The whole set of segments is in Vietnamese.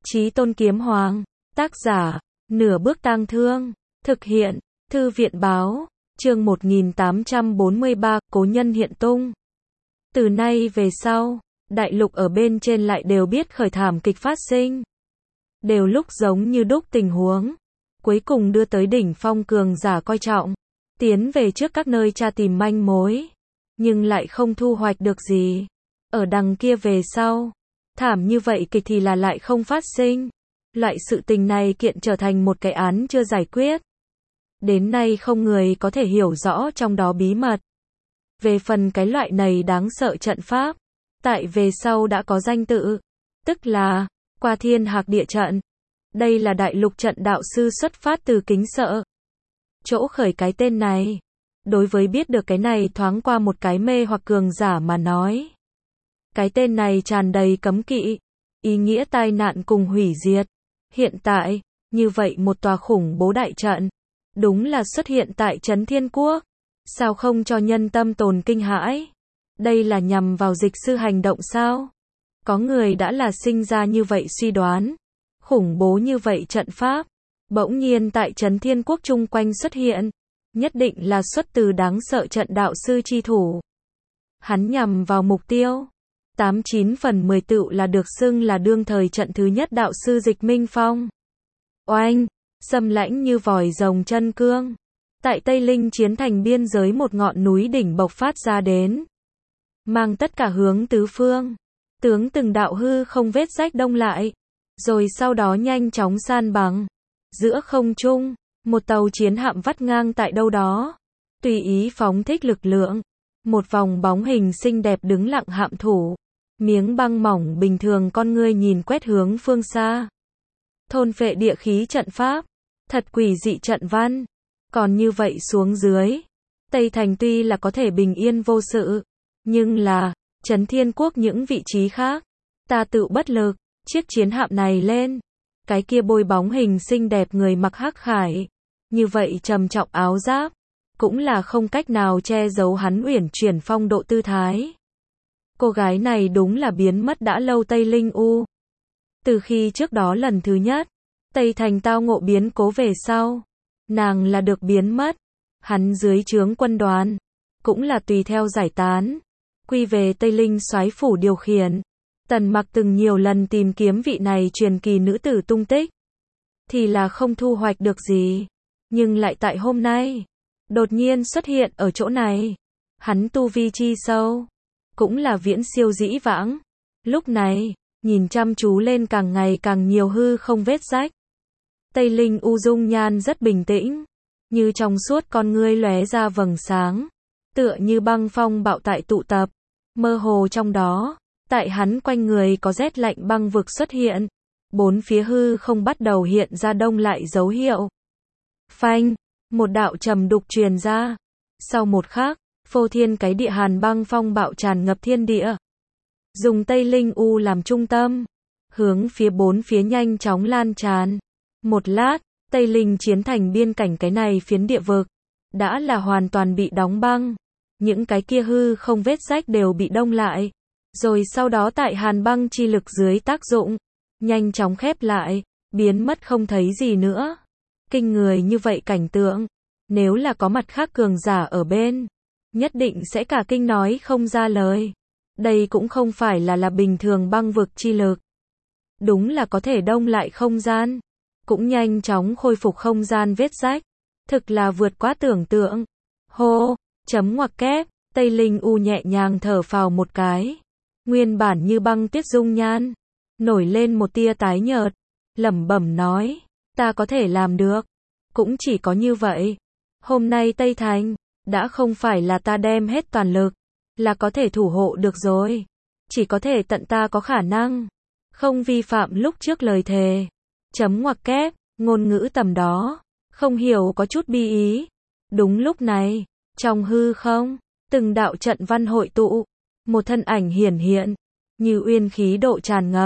Chí Tôn Kiếm Hoàng, tác giả, Nửa Bước Tang Thương, thực hiện, Thư viện báo, chương 1843, Cố Nhân Hiện Tung. Từ nay về sau, đại lục ở bên trên lại đều biết khởi thảm kịch phát sinh. Đều lúc giống như đúc tình huống, cuối cùng đưa tới đỉnh phong cường giả coi trọng, tiến về trước các nơi tra tìm manh mối, nhưng lại không thu hoạch được gì. Ở đằng kia về sau, thảm như vậy kịch thì là lại không phát sinh. Loại sự tình này kiện trở thành một cái án chưa giải quyết. Đến nay không người có thể hiểu rõ trong đó bí mật. Về phần cái loại này đáng sợ trận pháp, tại về sau đã có danh tự, tức là Qua Thiên Hạc Địa Trận. Đây là đại lục trận đạo sư xuất phát từ kính sợ. Chỗ khởi cái tên này, đối với biết được cái này thoáng qua một cái mê hoặc cường giả mà nói. Cái tên này tràn đầy cấm kỵ, ý nghĩa tai nạn cùng hủy diệt. Hiện tại, như vậy một tòa khủng bố đại trận, đúng là xuất hiện tại Trấn Thiên Quốc. Sao không cho nhân tâm tồn kinh hãi? Đây là nhằm vào dịch sư hành động sao? Có người đã là sinh ra như vậy suy đoán. Khủng bố như vậy trận pháp, bỗng nhiên tại Trấn Thiên Quốc chung quanh xuất hiện, nhất định là xuất từ đáng sợ trận đạo sư chi thủ. Hắn nhằm vào mục tiêu, 89 phần 10 tựu là được xưng là đương thời trận thứ nhất đạo sư Dịch Minh Phong. Oanh, xâm lãnh như vòi rồng chân cương, tại Tây Linh chiến thành biên giới một ngọn núi đỉnh bộc phát ra đến, mang tất cả hướng tứ phương, tướng từng đạo hư không vết rách đông lại, rồi sau đó nhanh chóng san bằng. Giữa không trung, một tàu chiến hạm vắt ngang tại đâu đó, tùy ý phóng thích lực lượng, một vòng bóng hình xinh đẹp đứng lặng hạm thủ, miếng băng mỏng bình thường con ngươi nhìn quét hướng phương xa. Thôn phệ địa khí trận pháp, thật quỷ dị trận văn. Còn như vậy xuống dưới, Tây Thành tuy là có thể bình yên vô sự, nhưng là, Trấn Thiên Quốc những vị trí khác, ta tự bất lực. Chiếc chiến hạm này lên, cái kia bôi bóng hình xinh đẹp người mặc hắc khải, như vậy trầm trọng áo giáp, cũng là không cách nào che giấu hắn uyển chuyển phong độ tư thái. Cô gái này đúng là biến mất đã lâu Tây Linh U. Từ khi trước đó lần thứ nhất, Tây Thành tao ngộ biến cố về sau, nàng là được biến mất. Hắn dưới trướng quân đoàn, cũng là tùy theo giải tán, quy về Tây Linh soái phủ điều khiển. Tần Mặc từng nhiều lần tìm kiếm vị này truyền kỳ nữ tử tung tích, thì là không thu hoạch được gì, nhưng lại tại hôm nay, đột nhiên xuất hiện ở chỗ này. Hắn tu vi chi sâu, cũng là viễn siêu dĩ vãng. Lúc này, nhìn chăm chú lên càng ngày càng nhiều hư không vết rách. Tây Linh U dung nhan rất bình tĩnh, như trong suốt con ngươi lóe ra vầng sáng, tựa như băng phong bạo tại tụ tập, mơ hồ trong đó. Tại hắn quanh người có rét lạnh băng vực xuất hiện, bốn phía hư không bắt đầu hiện ra đông lại dấu hiệu. Phanh, một đạo trầm đục truyền ra. Sau một khắc, phô thiên cái địa hàn băng phong bạo tràn ngập thiên địa. Dùng Tây Linh U làm trung tâm, hướng phía bốn phía nhanh chóng lan tràn. Một lát, Tây Linh chiến thành biên cảnh cái này phiến địa vực, đã là hoàn toàn bị đóng băng. Những cái kia hư không vết rách đều bị đông lại. Rồi sau đó tại hàn băng chi lực dưới tác dụng, nhanh chóng khép lại, biến mất không thấy gì nữa. Kinh người như vậy cảnh tượng, nếu là có mặt khác cường giả ở bên, nhất định sẽ cả kinh nói không ra lời. Đây cũng không phải là bình thường băng vực chi lực. Đúng là có thể đông lại không gian, cũng nhanh chóng khôi phục không gian vết rách. Thực là vượt quá tưởng tượng. Hô, chấm ngoặc kép, Tây Linh U nhẹ nhàng thở phào một cái. Nguyên bản như băng tuyết dung nhan, nổi lên một tia tái nhợt, lẩm bẩm nói, ta có thể làm được, cũng chỉ có như vậy. Hôm nay Tây Thành, đã không phải là ta đem hết toàn lực, là có thể thủ hộ được rồi. Chỉ có thể tận ta có khả năng, không vi phạm lúc trước lời thề. Chấm ngoặc kép, ngôn ngữ tầm đó, không hiểu có chút bi ý. Đúng lúc này, trong hư không, từng đạo trận văn hội tụ. Một thân ảnh hiển hiện, như uyên khí độ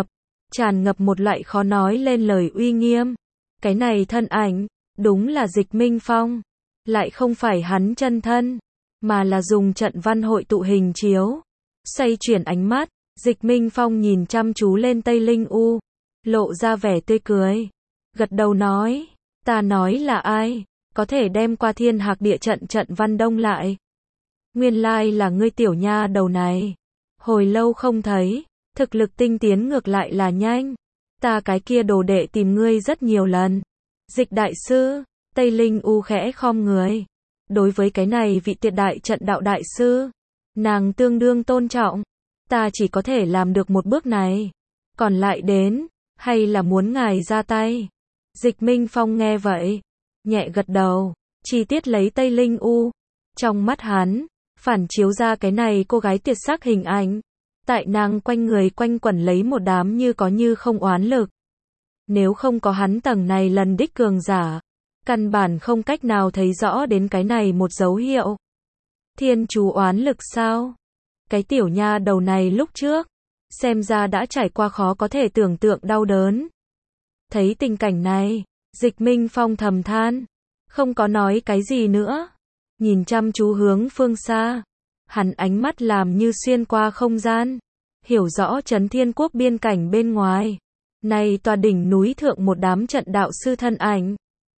tràn ngập một loại khó nói lên lời uy nghiêm. Cái này thân ảnh, đúng là Dịch Minh Phong, lại không phải hắn chân thân, mà là dùng trận văn hội tụ hình chiếu. Xoay chuyển ánh mắt, Dịch Minh Phong nhìn chăm chú lên Tây Linh U, lộ ra vẻ tươi cười. Gật đầu nói, ta nói là ai, có thể đem qua thiên hạc địa trận trận văn đông lại. Nguyên lai là ngươi tiểu nha đầu này. Hồi lâu không thấy, thực lực tinh tiến ngược lại là nhanh. Ta cái kia đồ đệ tìm ngươi rất nhiều lần. Dịch đại sư, Tây Linh U khẽ khom người. Đối với cái này vị tuyệt đại trận đạo đại sư, nàng tương đương tôn trọng. Ta chỉ có thể làm được một bước này. Còn lại đến, hay là muốn ngài ra tay? Dịch Minh Phong nghe vậy, nhẹ gật đầu, chi tiết lấy Tây Linh U. Trong mắt hắn, phản chiếu ra cái này cô gái tuyệt sắc hình ảnh. Tại nàng quanh người quanh quẩn lấy một đám như có như không oán lực. Nếu không có hắn tầng này lần đích cường giả, căn bản không cách nào thấy rõ đến cái này một dấu hiệu. Thiên chú oán lực sao? Cái tiểu nha đầu này lúc trước, xem ra đã trải qua khó có thể tưởng tượng đau đớn. Thấy tình cảnh này, Dịch Minh Phong thầm than, không có nói cái gì nữa. Nhìn chăm chú hướng phương xa, hắn ánh mắt làm như xuyên qua không gian, hiểu rõ Trấn Thiên Quốc biên cảnh bên ngoài. Này tòa đỉnh núi thượng một đám trận đạo sư thân ảnh.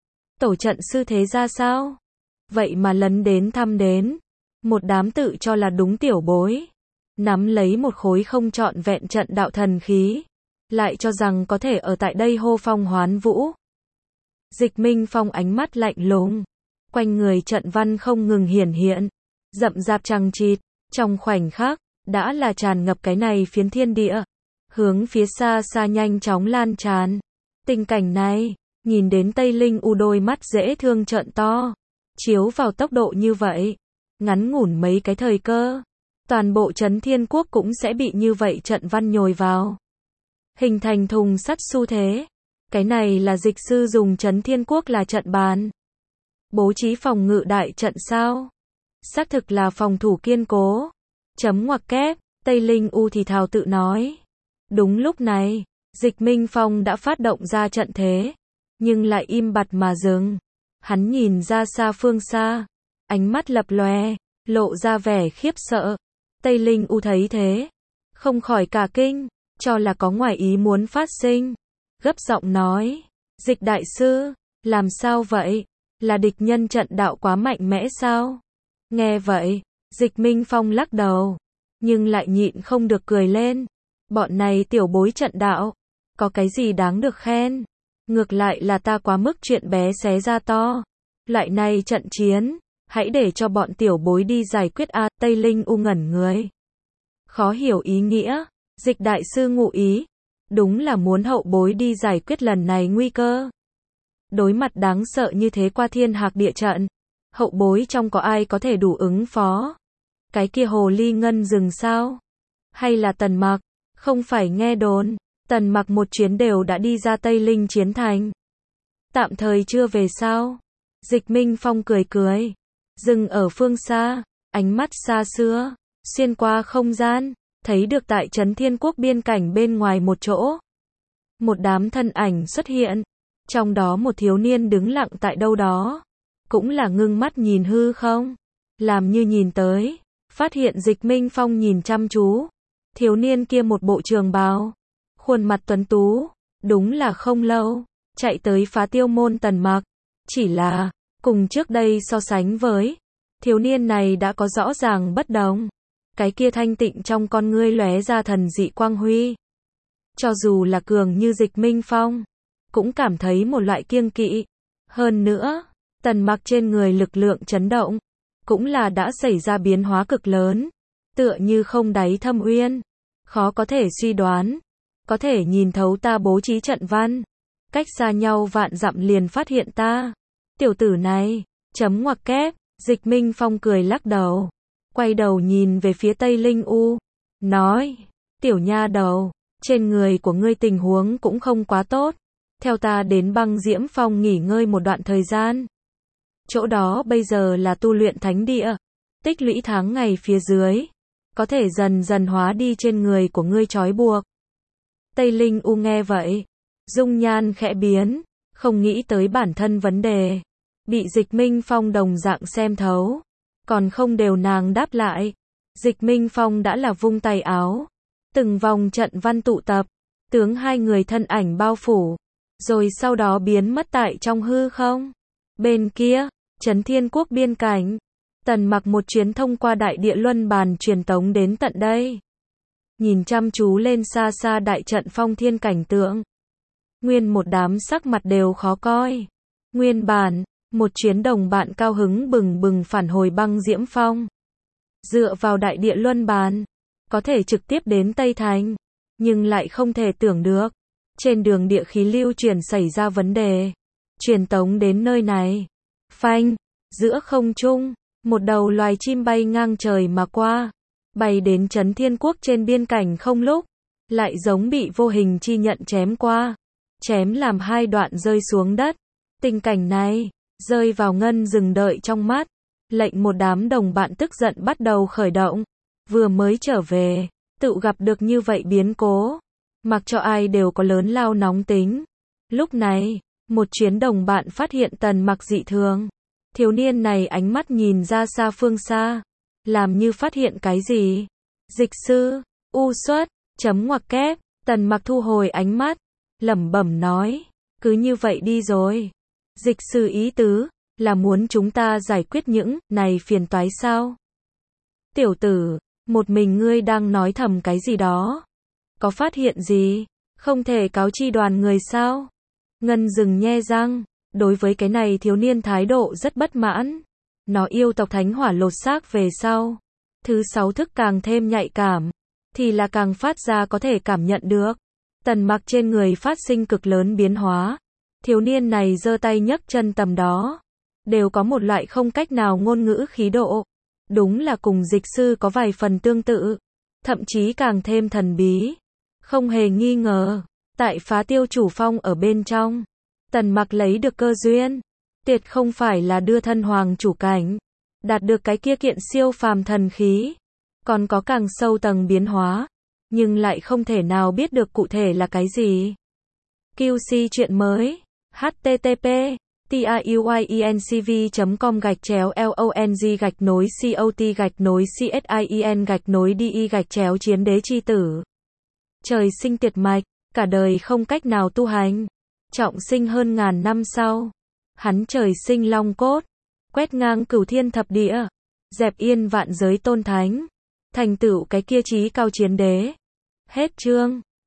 Tổ trận sư thế ra sao? Vậy mà lấn đến thăm đến. Một đám tự cho là đúng tiểu bối. Nắm lấy một khối không trọn vẹn trận đạo thần khí. Lại cho rằng có thể ở tại đây hô phong hoán vũ. Dịch Minh Phong ánh mắt lạnh lùng. Quanh người trận văn không ngừng hiển hiện. Rậm rạp chằng chịt. Trong khoảnh khắc, đã là tràn ngập cái này phiến thiên địa. Hướng phía xa xa nhanh chóng lan tràn. Tình cảnh này, nhìn đến Tây Linh U đôi mắt dễ thương trợn to. Chiếu vào tốc độ như vậy. Ngắn ngủn mấy cái thời cơ. Toàn bộ Trấn Thiên Quốc cũng sẽ bị như vậy trận văn nhồi vào. Hình thành thùng sắt xu thế. Cái này là dịch sư dùng Trấn Thiên Quốc là trận bàn. Bố trí phòng ngự đại trận sao? Xác thực là phòng thủ kiên cố. Chấm ngoặc kép, Tây Linh U thì thào tự nói. Đúng lúc này, Dịch Minh Phong đã phát động ra trận thế. Nhưng lại im bặt mà dừng. Hắn nhìn ra xa phương xa. Ánh mắt lập lòe, lộ ra vẻ khiếp sợ. Tây Linh U thấy thế. Không khỏi cả kinh, cho là có ngoài ý muốn phát sinh. Gấp giọng nói. Dịch đại sư, làm sao vậy? Là địch nhân trận đạo quá mạnh mẽ sao? Nghe vậy, Dịch Minh Phong lắc đầu. Nhưng lại nhịn không được cười lên. Bọn này tiểu bối trận đạo. Có cái gì đáng được khen? Ngược lại là ta quá mức chuyện bé xé ra to. Loại này trận chiến. Hãy để cho bọn tiểu bối đi giải quyết a. Tây Linh U ngẩn người. Khó hiểu ý nghĩa. Dịch đại sư ngụ ý. Đúng là muốn hậu bối đi giải quyết lần này nguy cơ. Đối mặt đáng sợ như thế qua thiên hạc địa trận. Hậu bối trong có ai có thể đủ ứng phó? Cái kia hồ ly ngân rừng sao? Hay là Tần Mặc? Không phải nghe đồn. Tần Mặc một chuyến đều đã đi ra Tây Linh chiến thành. Tạm thời chưa về sao? Dịch Minh Phong cười cười. Dừng ở phương xa. Ánh mắt xa xưa. Xuyên qua không gian. Thấy được tại Trấn Thiên Quốc biên cảnh bên ngoài một chỗ. Một đám thân ảnh xuất hiện. Trong đó một thiếu niên đứng lặng tại đâu đó. Cũng là ngưng mắt nhìn hư không. Làm như nhìn tới. Phát hiện Dịch Minh Phong nhìn chăm chú. Thiếu niên kia một bộ trường bào. Khuôn mặt tuấn tú. Đúng là không lâu. Chạy tới phá tiêu môn Tần Mặc. Chỉ là, cùng trước đây so sánh với. Thiếu niên này đã có rõ ràng bất đồng. Cái kia thanh tịnh trong con ngươi lóe ra thần dị quang huy. Cho dù là cường như Dịch Minh Phong. Cũng cảm thấy một loại kiêng kỵ. Hơn nữa, Tần Mặc trên người lực lượng chấn động. Cũng là đã xảy ra biến hóa cực lớn. Tựa như không đáy thâm uyên. Khó có thể suy đoán. Có thể nhìn thấu ta bố trí trận văn. Cách xa nhau vạn dặm liền phát hiện ta. Tiểu tử này, chấm ngoặc kép. Dịch Minh Phong cười lắc đầu. Quay đầu nhìn về phía Tây Linh U. Nói, tiểu nha đầu, trên người của ngươi tình huống cũng không quá tốt. Theo ta đến Băng Diễm Phong nghỉ ngơi một đoạn thời gian. Chỗ đó bây giờ là tu luyện thánh địa. Tích lũy tháng ngày phía dưới. Có thể dần dần hóa đi trên người của ngươi trói buộc. Tây Linh U nghe vậy. Dung nhan khẽ biến. Không nghĩ tới bản thân vấn đề. Bị Dịch Minh Phong đồng dạng xem thấu. Còn không đều nàng đáp lại. Dịch Minh Phong đã là vung tay áo. Từng vòng trận văn tụ tập. tướng hai người thân ảnh bao phủ, rồi sau đó biến mất tại trong hư không. Bên kia, Trấn Thiên Quốc biên cảnh, Tần Mặc một chuyến thông qua đại địa luân bàn truyền tống đến tận đây. Nhìn chăm chú lên xa xa đại trận phong thiên cảnh tượng. Nguyên một đám sắc mặt đều khó coi. Nguyên bản, một chuyến đồng bạn cao hứng bừng bừng phản hồi băng diễm phong. Dựa vào đại địa luân bàn, có thể trực tiếp đến Tây Thành, nhưng lại không thể tưởng được. Trên đường địa khí lưu chuyển xảy ra vấn đề. Truyền tống đến nơi này. Phanh, giữa không trung, một đầu loài chim bay ngang trời mà qua. Bay đến Trấn Thiên Quốc trên biên cảnh không lúc, lại giống bị vô hình chi nhận chém qua. Chém làm hai đoạn rơi xuống đất. Tình cảnh này, rơi vào Ngân Dừng đợi trong mắt. Lệnh một đám đồng bạn tức giận bắt đầu khởi động. Vừa mới trở về, tự gặp được như vậy biến cố. Mặc cho ai đều có lớn lao nóng tính. Lúc này, một chuyến đồng bạn phát hiện Tần Mặc dị thường. Thiếu niên này ánh mắt nhìn ra xa phương xa. Làm như phát hiện cái gì? Dịch sư, u xuất, chấm ngoặc kép, Tần Mặc thu hồi ánh mắt, lẩm bẩm nói, cứ như vậy đi rồi. Dịch sư ý tứ, là muốn chúng ta giải quyết những này phiền toái sao? Tiểu tử, một mình ngươi đang nói thầm cái gì đó? Có phát hiện gì? Không thể cáo chi đoàn người sao? Ngân Dừng nhe răng, đối với cái này thiếu niên thái độ rất bất mãn. Nó yêu tộc thánh hỏa lột xác về sau. Thứ sáu thức càng thêm nhạy cảm, thì là càng phát ra có thể cảm nhận được. Tần Mặc trên người phát sinh cực lớn biến hóa. Thiếu niên này giơ tay nhấc chân tầm đó, đều có một loại không cách nào ngôn ngữ khí độ. Đúng là cùng dịch sư có vài phần tương tự, thậm chí càng thêm thần bí. Không hề nghi ngờ, tại Phá Tiêu Chủ Phong ở bên trong, Tần Mặc lấy được cơ duyên, tuyệt không phải là đưa thân hoàng chủ cảnh, đạt được cái kia kiện siêu phàm thần khí, còn có càng sâu tầng biến hóa, nhưng lại không thể nào biết được cụ thể là cái gì. QC chuyện mới, http tiuyncv.com/long-cot-csin-di-chiến đế chi tử. Trời sinh tiệt mạch, cả đời không cách nào tu hành. Trọng sinh hơn ngàn năm sau, hắn trời sinh long cốt, quét ngang cửu thiên thập địa, dẹp yên vạn giới tôn thánh, thành tựu cái kia chí cao chiến đế. Hết chương.